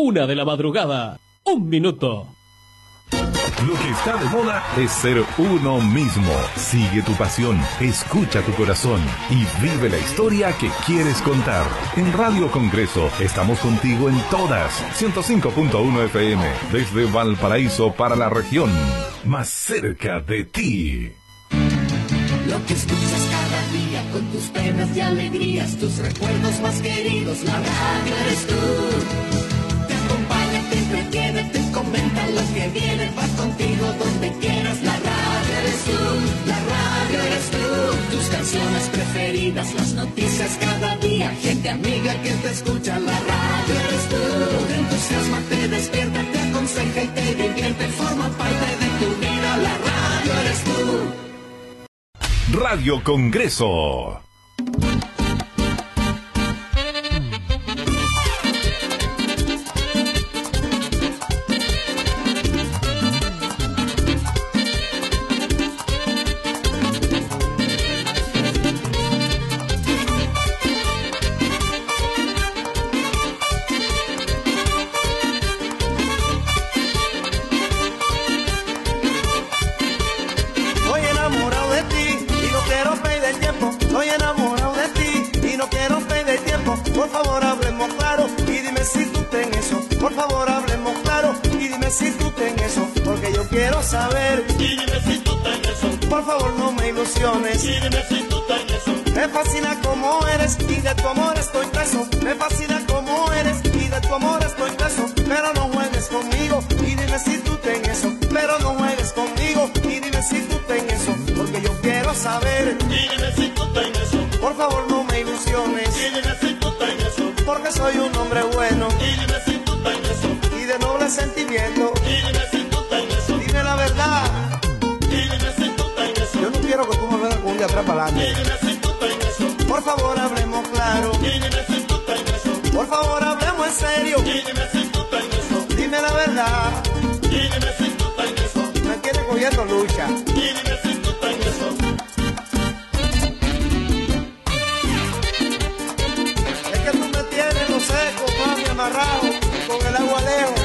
1 de la madrugada, 1 minuto. Lo que está de moda es ser uno mismo. Sigue tu pasión, escucha tu corazón y vive la historia que quieres contar. En Radio Congreso estamos contigo en todas. 105.1 FM, desde Valparaíso para la región. Más cerca de ti. Lo que escuchas cada día con tus penas y alegrías, tus recuerdos más queridos, la radio eres tú. Te acompaña, te entretiene, te comenta lo que viene, va contigo donde quieras, la radio eres tú, la radio eres tú. Tus canciones preferidas, las noticias cada día, gente amiga que te escucha, la radio eres tú. Te entusiasma, te despierta, te aconseja y te divierte, forma parte de tu vida, la radio eres tú. Radio Congreso. Por favor hablemos claro y dime si tú ten eso. Por favor hablemos claro y dime si tú ten eso. Porque yo quiero saber y dime si tú ten eso. Por favor no me ilusiones y dime si tú ten eso. Me fascina como eres y de tu amor estoy preso. Me fascina como eres y de tu amor estoy preso. Pero no juegues conmigo y dime si tú ten eso. Pero no juegues conmigo y dime si tú ten eso. Porque yo quiero saber y dime si tú ten eso. Por favor no me ilusiones y dime si tú ten eso. Porque soy un hombre bueno y dime si tú ten eso. Y de noble sentimiento y dime si tú ten eso. Dime la verdad y dime si tú ten eso. Yo no quiero que tú me vengas con un día atrás para adelante. Y dime si tú ten eso. Por favor hablemos claro y dime si tú ten eso. Por favor hablemos en serio y dime si tú ten eso. Dime la verdad y dime si tú ten eso. Me quieres cogiendo lucha y dime si tú ten eso. Seco, mami, amarrado, con el agua lejos.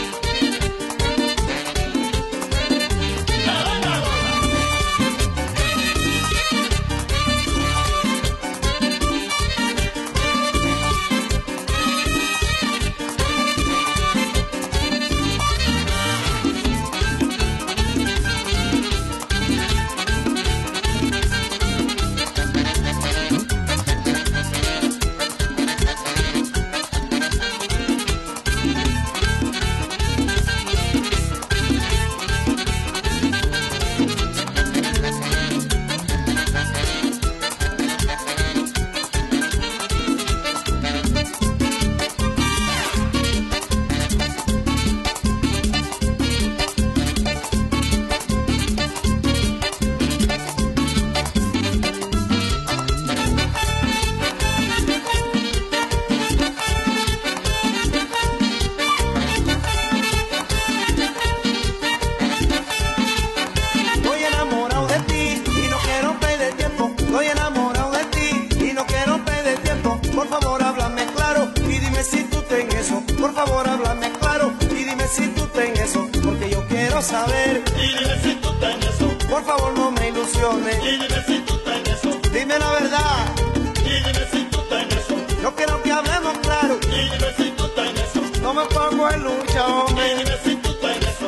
Saber y dime si tú ten eso. Por favor no me ilusiones y dime si tú ten eso. Dime la verdad y dime si tú ten eso. Yo quiero que hablemos claro y dime si tú ten eso. No me pongo en lucha, hombre, y dime si tú ten eso.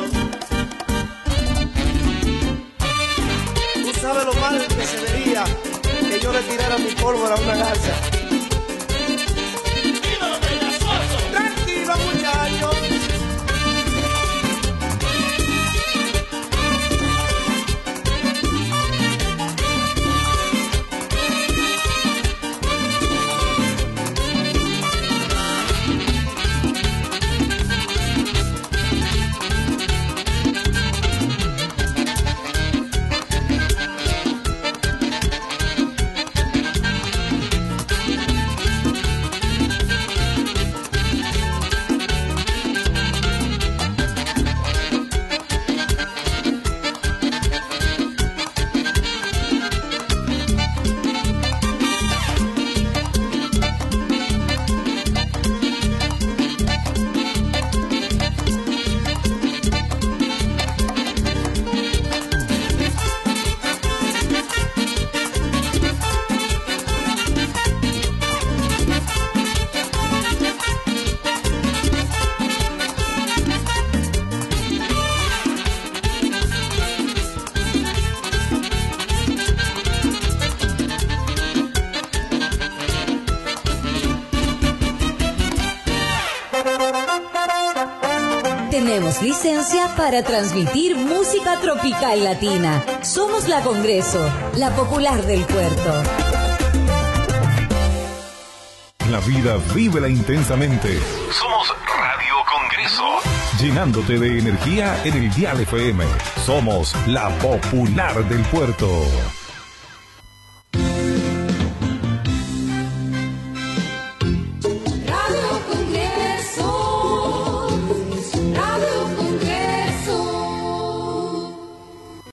Tú sabes lo mal que se vería que yo le tirara mi pólvora a una garza. Tranquilo, muchachos. Tenemos licencia para transmitir música tropical latina. Somos la Congreso, la popular del puerto. La vida vívela intensamente. Somos Radio Congreso. Llenándote de energía en el Dial FM. Somos la popular del puerto.